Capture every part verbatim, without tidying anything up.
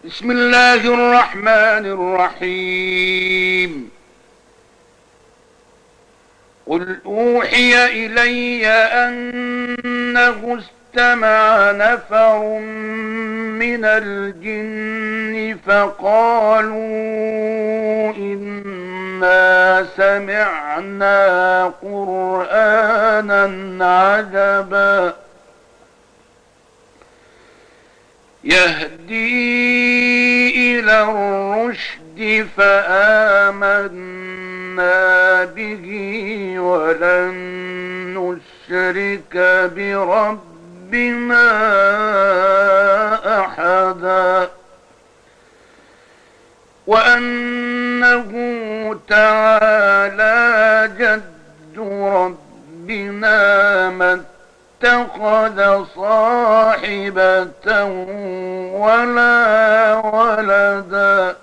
بسم الله الرحمن الرحيم. قل أوحي إلي أنه استمع نفر من الجن فقالوا إنا سمعنا قرآنا عجبا يهدي إلى الرشد فآمنا به ولن نشرك بربنا أحدا وأنه تعالى جد ربنا ما اتخذ صاحبة ولا ولدا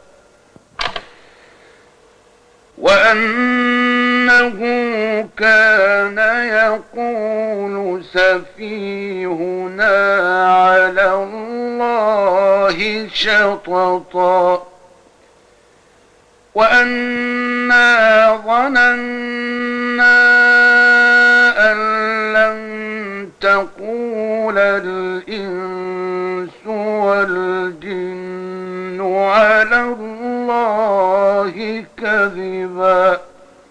وأنه كان يقول سفيهنا على الله شططا وأنا ظننا أن لن تقول الإنس والجن على الله كذبا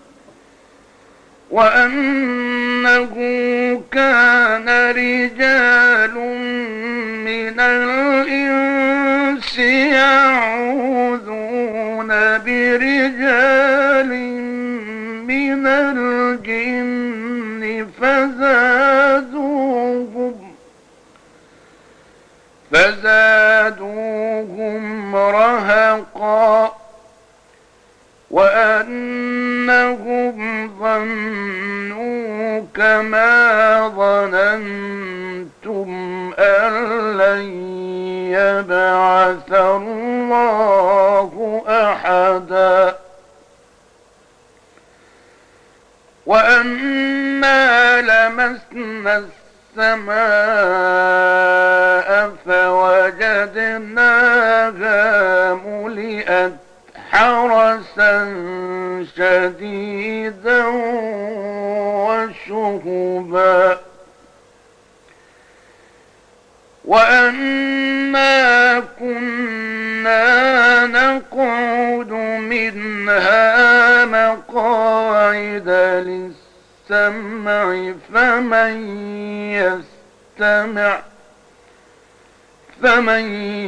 وأنه كان رجال من الإنس يعوذون برجال من الجن فزادوهم فزادوهم رهقا وأنهم ظنوا كما ظننتم أن لن يبعث الله أحدا وأنا لمسنا السماء فوجدناها ملئت حرسا شديدا وشهبا وأنا كنا نقعد منها مقاعد للسمع فمن يستمع فمن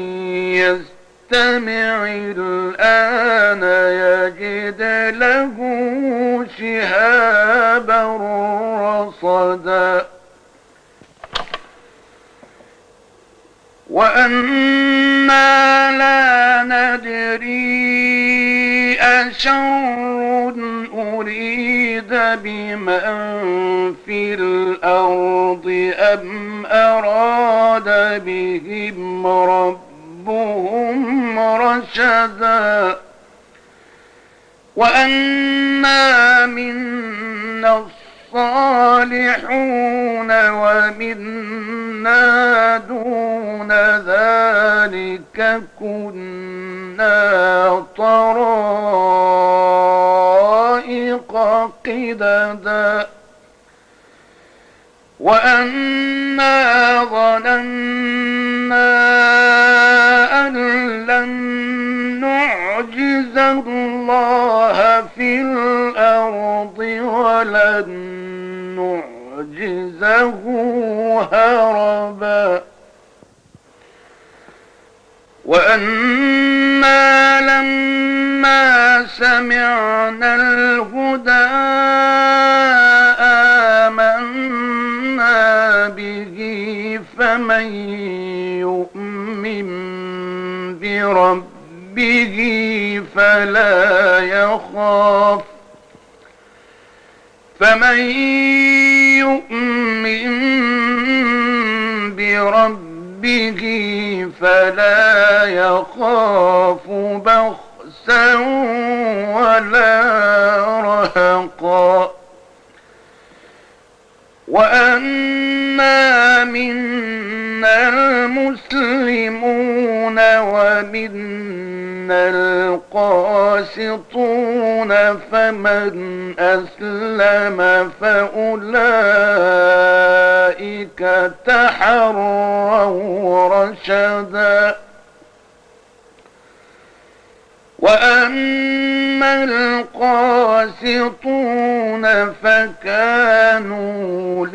يستمع الآن يجد له شهابا رصدا وأنا لا ندري أشر أريد بمن في الأرض أم أراد بهم ربهم رشدا وأنا منا الصالحون ومنا دون ذلك كنا طرائق قددا وأنا ظننا أن لن نعجز الله في الأرض ولن نعجزه هربا وأنا لما سمعنا الهدى آمنا به فمن يؤمن بربه فلا يخاف فمن يؤمن بربه فلا يخاف بخسا ولا رهقا وأنا منا المسلمون ومنا ومنا القاسطون فمن أسلم فأولئك تحروا رشدا وأما القاسطون فكانوا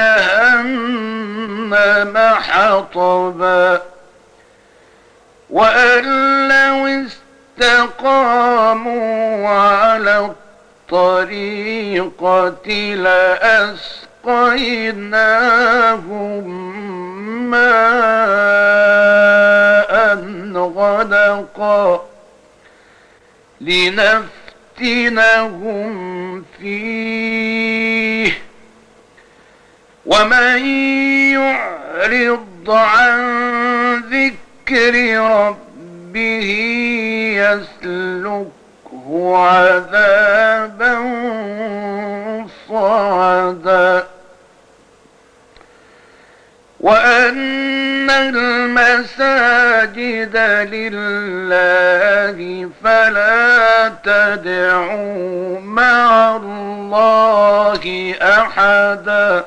لجهنم حطبا وأن لو استقاموا على الطريقة لأسقيناهم ماء غدقا لنفتنهم فيه ومن يعرض عن ذكر ربه يسلكه عذابا صعدا وأن المساجد لله فلا تدعوا مع الله أحدا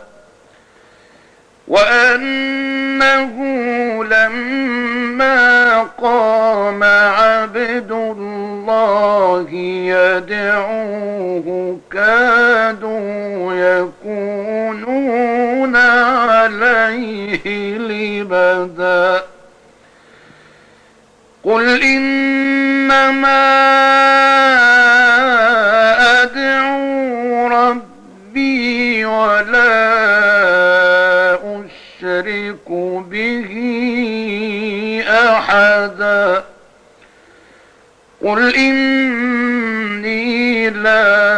وأنه لما قام عبد الله يدعوه كادوا يكونون عليه لبدا قل إنما أدعو ربي ولا أشرك به أحدا قل إني لا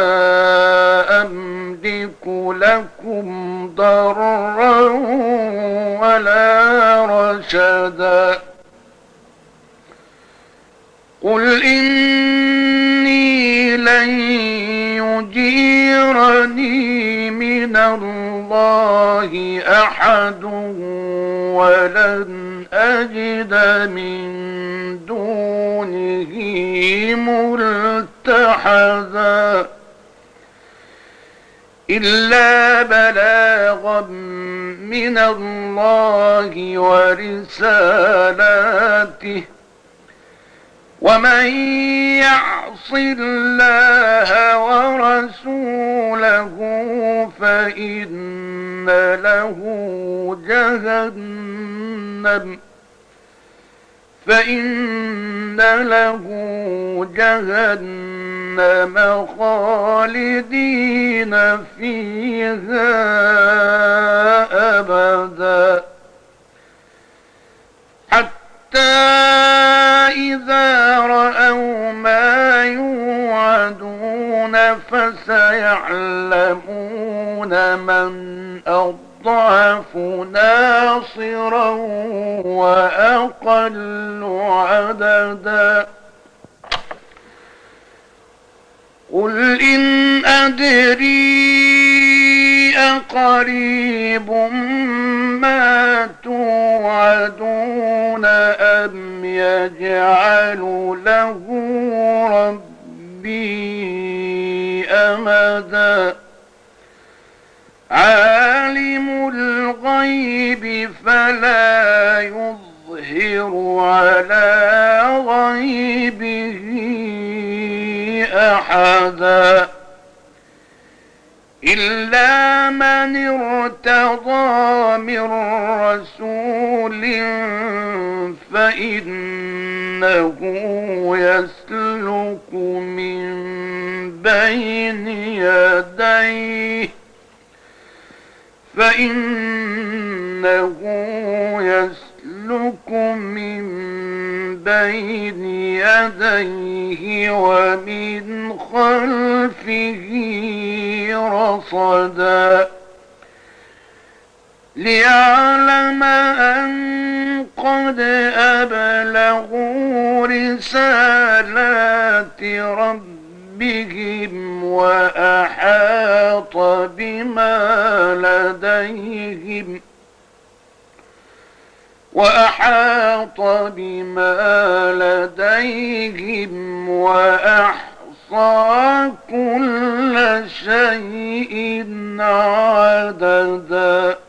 أملك لكم ضرا ولا رشدا قل إني لن يجيرني من الله أحد ولن أجد من دونه ملتحدا إلا بلاغا من الله ورسالاته ومن يعص الله ورسوله فإن له جهنم فإن له جهنم خالدين فيها أبدا حتى إذا رأوا ما يوعدون فسيعلمون من أضعف ناصرا وأقل عددا قل إن أدري أقريب ما توعدون أم يجعل له ربي أمدا عالم الغيب فلا يظهر على غيبه أحدا إلا من ارتضى من رسول فإنه يسلك من بين يديه فإنه يسلك من بين يديه ومن خلفه رصدا ليعلم أن قد أبلغوا رسالات ربهم وأحاط بما لديهم وأحاط بما لديهم وأحصى كل شيء عددا.